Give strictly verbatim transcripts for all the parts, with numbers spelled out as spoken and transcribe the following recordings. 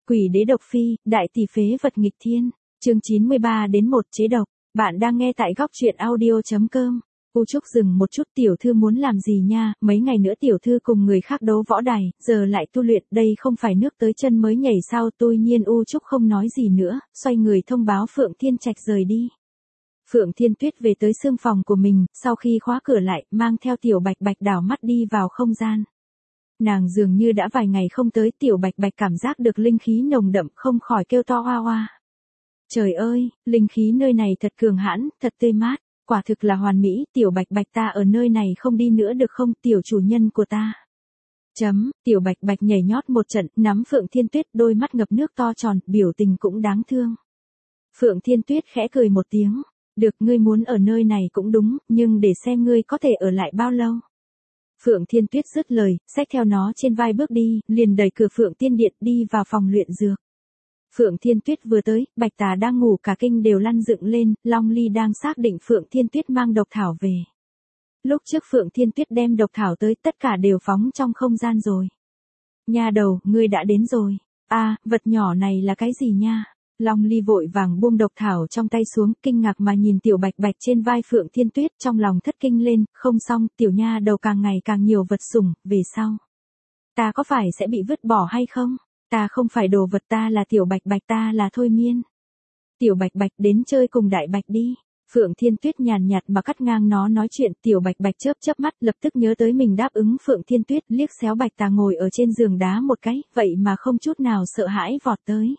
Quỷ đế độc phi, đại tỷ phế vật nghịch thiên. Chương chín mươi ba đến một chế độc. Bạn đang nghe tại góc truyện audio chấm com. U Trúc dừng một chút, tiểu thư muốn làm gì nha, mấy ngày nữa tiểu thư cùng người khác đấu võ đài, giờ lại tu luyện, đây không phải nước tới chân mới nhảy sao? Tuy nhiên U Trúc không nói gì nữa, xoay người thông báo Phượng Thiên Trạch rời đi. Phượng Thiên Tuyết về tới xương phòng của mình, sau khi khóa cửa lại, mang theo Tiểu Bạch Bạch đảo mắt đi vào không gian. Nàng dường như đã vài ngày không tới, Tiểu Bạch Bạch cảm giác được linh khí nồng đậm, không khỏi kêu to oa oa. Trời ơi, linh khí nơi này thật cường hãn, thật tươi mát, quả thực là hoàn mỹ. Tiểu Bạch Bạch, ta ở nơi này không đi nữa được không, tiểu chủ nhân của ta. Chấm, Tiểu Bạch Bạch nhảy nhót một trận, nắm Phượng Thiên Tuyết, đôi mắt ngập nước to tròn, biểu tình cũng đáng thương. Phượng Thiên Tuyết khẽ cười một tiếng, được, ngươi muốn ở nơi này cũng đúng, nhưng để xem ngươi có thể ở lại bao lâu. Phượng Thiên Tuyết dứt lời, xách theo nó trên vai bước đi, liền đẩy cửa Phượng Tiên Điện đi vào phòng luyện dược. Phượng Thiên Tuyết vừa tới, Bạch Tà đang ngủ cả kinh đều lăn dựng lên, Long Ly đang xác định Phượng Thiên Tuyết mang độc thảo về. Lúc trước Phượng Thiên Tuyết đem độc thảo tới, tất cả đều phóng trong không gian rồi. Nha đầu, ngươi đã đến rồi. A, à, vật nhỏ này là cái gì nha? Long Ly vội vàng buông độc thảo trong tay xuống, kinh ngạc mà nhìn Tiểu Bạch Bạch trên vai Phượng Thiên Tuyết, trong lòng thất kinh lên, không xong, tiểu nha đầu càng ngày càng nhiều vật sủng, về sau ta có phải sẽ bị vứt bỏ hay không? Ta không phải đồ vật, ta là Tiểu Bạch Bạch, ta là Thôi Miên. Tiểu Bạch Bạch, đến chơi cùng Đại Bạch đi. Phượng Thiên Tuyết nhàn nhạt mà cắt ngang nó nói chuyện. Tiểu Bạch Bạch chớp chớp mắt, lập tức nhớ tới mình đáp ứng Phượng Thiên Tuyết, liếc xéo Bạch Tà ngồi ở trên giường đá một cái, vậy mà không chút nào sợ hãi vọt tới.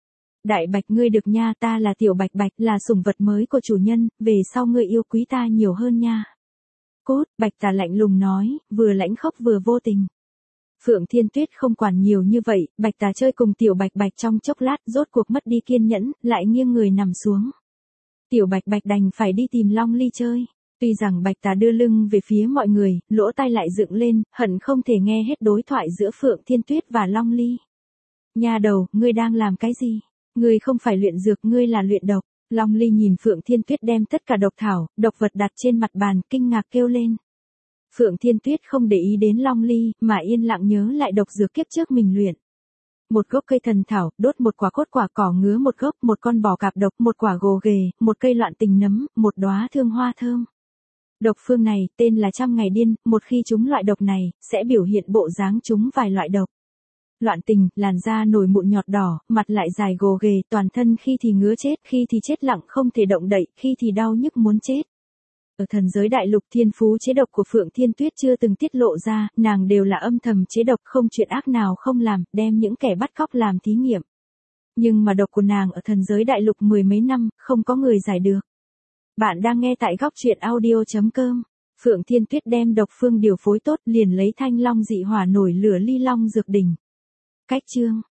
Đại Bạch, ngươi được nha, ta là Tiểu Bạch Bạch, là sủng vật mới của chủ nhân, về sau ngươi yêu quý ta nhiều hơn nha. Cốt, Bạch Tà lạnh lùng nói, vừa lãnh khốc vừa vô tình. Phượng Thiên Tuyết không quản nhiều như vậy, Bạch Tà chơi cùng Tiểu Bạch Bạch trong chốc lát, rốt cuộc mất đi kiên nhẫn, lại nghiêng người nằm xuống. Tiểu Bạch Bạch đành phải đi tìm Long Ly chơi. Tuy rằng Bạch Tà đưa lưng về phía mọi người, lỗ tai lại dựng lên, hận không thể nghe hết đối thoại giữa Phượng Thiên Tuyết và Long Ly. Nha đầu, ngươi đang làm cái gì? Ngươi không phải luyện dược, ngươi là luyện độc. Long Ly nhìn Phượng Thiên Tuyết đem tất cả độc thảo, độc vật đặt trên mặt bàn, kinh ngạc kêu lên. Phượng Thiên Tuyết không để ý đến Long Ly, mà yên lặng nhớ lại độc dược kiếp trước mình luyện. Một gốc cây thần thảo, đốt một quả cốt quả cỏ ngứa một gốc, một con bò cạp độc, một quả gồ ghề, một cây loạn tình nấm, một đóa thương hoa thơm. Độc phương này, tên là trăm ngày điên, một khi trúng loại độc này, sẽ biểu hiện bộ dáng trúng vài loại độc. Loạn tình, làn da nổi mụn nhọt đỏ, mặt lại dài gồ ghề, toàn thân khi thì ngứa chết, khi thì chết lặng không thể động đậy, khi thì đau nhức muốn chết. Ở thần giới đại lục, thiên phú chế độc của Phượng Thiên Tuyết chưa từng tiết lộ ra, nàng đều là âm thầm chế độc, không chuyện ác nào không làm, đem những kẻ bắt cóc làm thí nghiệm. Nhưng mà độc của nàng ở thần giới đại lục mười mấy năm, không có người giải được. Bạn đang nghe tại góc truyện audio chấm com. Phượng Thiên Tuyết đem độc phương điều phối tốt, liền lấy thanh long dị hỏa nổi lửa ly long dược đỉnh. Cách chương